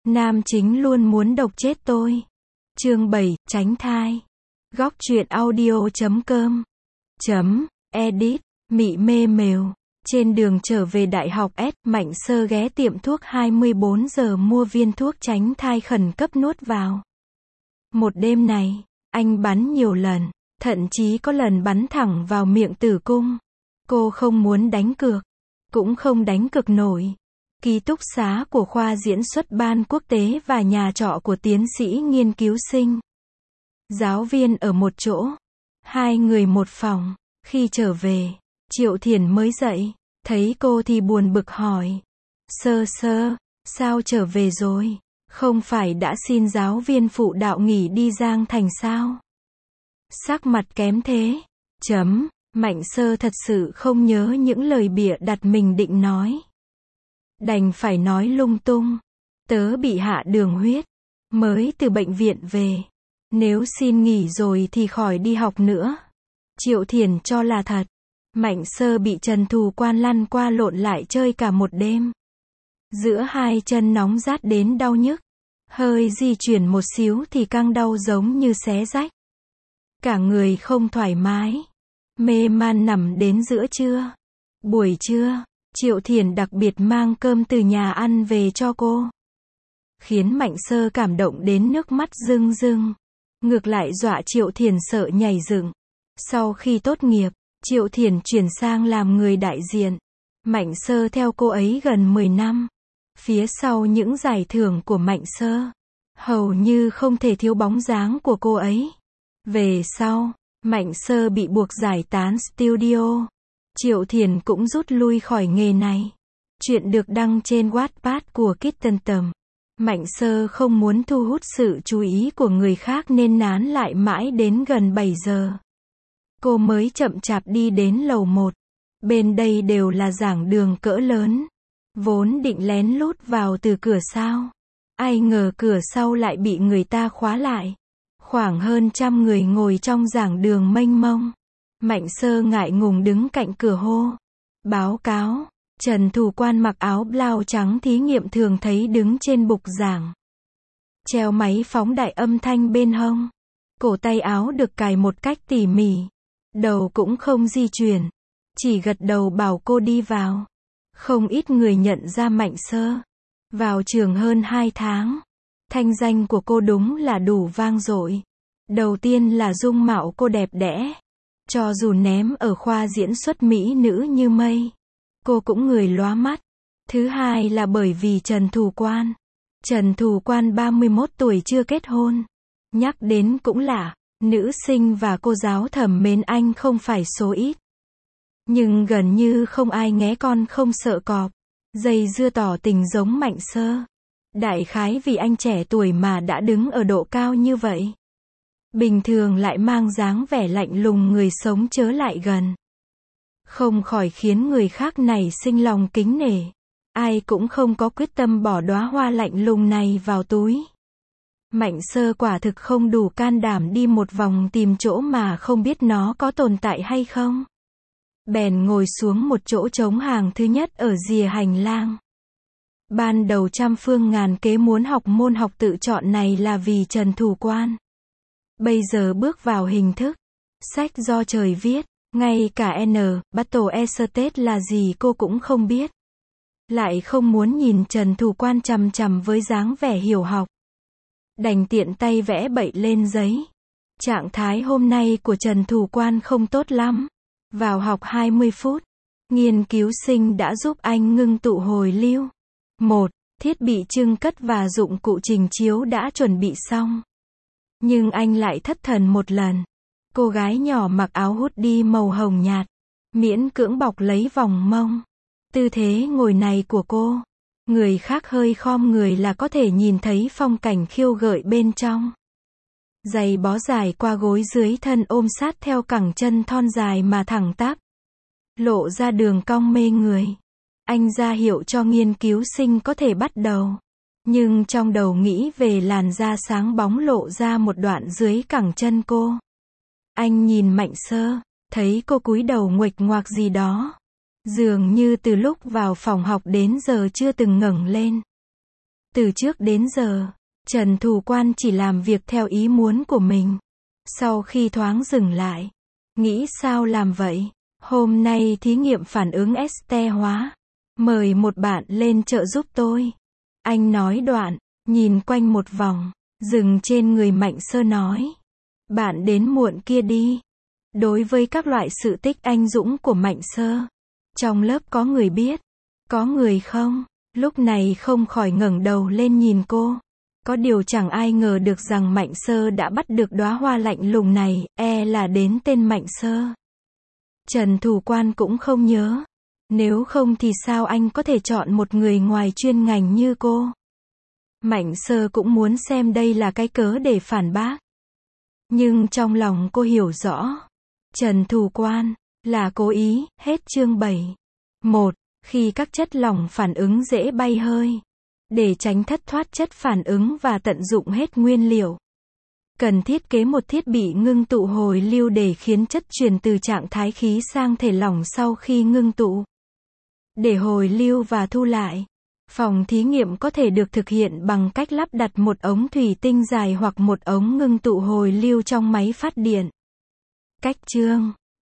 Nam chính luôn muốn độc chết tôi. Chương 7, tránh thai. Góc truyện audio.com Edit, Mị mê mều. Trên đường trở về đại học S, Mạnh Sơ ghé tiệm thuốc 24 giờ mua viên thuốc tránh thai khẩn cấp nuốt vào. Một đêm này, anh bắn nhiều lần, thậm chí có lần bắn thẳng vào miệng tử cung. Cô không muốn đánh cược, cũng không đánh cược nổi. Ký túc xá của khoa diễn xuất ban quốc tế và nhà trọ của tiến sĩ nghiên cứu sinh. Giáo viên ở một chỗ, hai người một phòng. Khi trở về, Triệu Thiển mới dậy, thấy cô thì buồn bực hỏi. Sơ, sao trở về rồi? Không phải đã xin giáo viên phụ đạo nghỉ đi Giang Thành sao? Sắc mặt kém thế. Mạnh Sơ thật sự không nhớ những lời bịa đặt mình định nói. Đành phải nói lung tung. Tớ bị hạ đường huyết, mới từ bệnh viện về. Nếu xin nghỉ rồi thì khỏi đi học nữa. Triệu Thiển cho là thật. Mạnh Sơ bị Trần Thù Quan lăn qua lộn lại chơi cả một đêm. Giữa hai chân nóng rát đến đau nhức. Hơi di chuyển một xíu thì căng đau giống như xé rách. Cả người không thoải mái. Mê man nằm đến giữa trưa. Buổi trưa, Triệu Thiển đặc biệt mang cơm từ nhà ăn về cho cô. Khiến Mạnh Sơ cảm động đến nước mắt rưng rưng. Ngược lại dọa Triệu Thiển sợ nhảy dựng. Sau khi tốt nghiệp, Triệu Thiển chuyển sang làm người đại diện. Mạnh Sơ theo cô ấy gần 10 năm. Phía sau những giải thưởng của Mạnh Sơ, hầu như không thể thiếu bóng dáng của cô ấy. Về sau, Mạnh Sơ bị buộc giải tán studio. Triệu Thiển cũng rút lui khỏi nghề này. Chuyện được đăng trên Wattpad của Kitten Tầm. Mạnh Sơ không muốn thu hút sự chú ý của người khác nên nán lại mãi đến gần 7 giờ. Cô mới chậm chạp đi đến lầu 1. Bên đây đều là giảng đường cỡ lớn. Vốn định lén lút vào từ cửa sau. Ai ngờ cửa sau lại bị người ta khóa lại. Khoảng hơn 100 người ngồi trong giảng đường mênh mông. Mạnh Sơ ngại ngùng đứng cạnh cửa hô. Báo cáo. Trần Thù Quan mặc áo blau trắng thí nghiệm thường thấy đứng trên bục giảng. Treo máy phóng đại âm thanh bên hông. Cổ tay áo được cài một cách tỉ mỉ. Đầu cũng không di chuyển. Chỉ gật đầu bảo cô đi vào. Không ít người nhận ra Mạnh Sơ. Vào trường hơn 2 tháng. Thanh danh của cô đúng là đủ vang dội. Đầu tiên là dung mạo cô đẹp đẽ. Cho dù ném ở khoa diễn xuất mỹ nữ như mây, cô cũng người lóa mắt. Thứ hai là bởi vì Trần Thù Quan. Trần Thù Quan 31 tuổi chưa kết hôn. Nhắc đến cũng lạ, nữ sinh và cô giáo thẩm mến anh không phải số ít. Nhưng gần như không ai nghé con không sợ cọp. Dây dưa tỏ tình giống Mạnh Sơ. Đại khái vì anh trẻ tuổi mà đã đứng ở độ cao như vậy. Bình thường lại mang dáng vẻ lạnh lùng người sống chớ lại gần. Không khỏi khiến người khác này sinh lòng kính nể. Ai cũng không có quyết tâm bỏ đóa hoa lạnh lùng này vào túi. Mạnh Sơ quả thực không đủ can đảm đi một vòng tìm chỗ mà không biết nó có tồn tại hay không. Bèn ngồi xuống một chỗ trống hàng thứ nhất ở rìa hành lang. Ban đầu trăm phương ngàn kế muốn học môn học tự chọn này là vì Trần Thù Quan. Bây giờ bước vào hình thức. Sách do trời viết. Ngay cả Battle Estate là gì cô cũng không biết. Lại không muốn nhìn Trần Thù Quan chằm chằm với dáng vẻ hiểu học. Đành tiện tay vẽ bậy lên giấy. Trạng thái hôm nay của Trần Thù Quan không tốt lắm. Vào học 20 phút. Nghiên cứu sinh đã giúp anh ngưng tụ hồi lưu. 1. Thiết bị trưng cất và dụng cụ trình chiếu đã chuẩn bị xong. Nhưng anh lại thất thần một lần. Cô gái nhỏ mặc áo hoodie màu hồng nhạt. Miễn cưỡng bọc lấy vòng mông. Tư thế ngồi này của cô. Người khác hơi khom người là có thể nhìn thấy phong cảnh khiêu gợi bên trong. Giày bó dài qua gối dưới thân ôm sát theo cẳng chân thon dài mà thẳng tắp. Lộ ra đường cong mê người. Anh ra hiệu cho nghiên cứu sinh có thể bắt đầu. Nhưng trong đầu nghĩ về làn da sáng bóng lộ ra một đoạn dưới cẳng chân cô. Anh nhìn Mạnh Sơ, thấy cô cúi đầu nguệch ngoạc gì đó. Dường như từ lúc vào phòng học đến giờ chưa từng ngẩng lên. Từ trước đến giờ, Trần Thủ Quan chỉ làm việc theo ý muốn của mình. Sau khi thoáng dừng lại, nghĩ sao làm vậy? Hôm nay thí nghiệm phản ứng este hóa. Mời một bạn lên trợ giúp tôi. Anh nói đoạn, nhìn quanh một vòng, dừng trên người Mạnh Sơ nói. Bạn đến muộn kia đi. Đối với các loại sự tích anh dũng của Mạnh Sơ, trong lớp có người biết, có người không. Lúc này không khỏi ngẩng đầu lên nhìn cô. Có điều chẳng ai ngờ được rằng Mạnh Sơ đã bắt được đóa hoa lạnh lùng này, là đến tên Mạnh Sơ. Trần Thủ Quan cũng không nhớ. Nếu không thì sao anh có thể chọn một người ngoài chuyên ngành như cô? Mạnh Sơ cũng muốn xem đây là cái cớ để phản bác. Nhưng trong lòng cô hiểu rõ. Trần Thủ Quan là cố ý. Hết chương 7. 1. Khi các chất lỏng phản ứng dễ bay hơi. Để tránh thất thoát chất phản ứng và tận dụng hết nguyên liệu, cần thiết kế một thiết bị ngưng tụ hồi lưu để khiến chất chuyển từ trạng thái khí sang thể lỏng sau khi ngưng tụ. Để hồi lưu và thu lại, phòng thí nghiệm có thể được thực hiện bằng cách lắp đặt một ống thủy tinh dài hoặc một ống ngưng tụ hồi lưu trong máy phát điện. Cách chương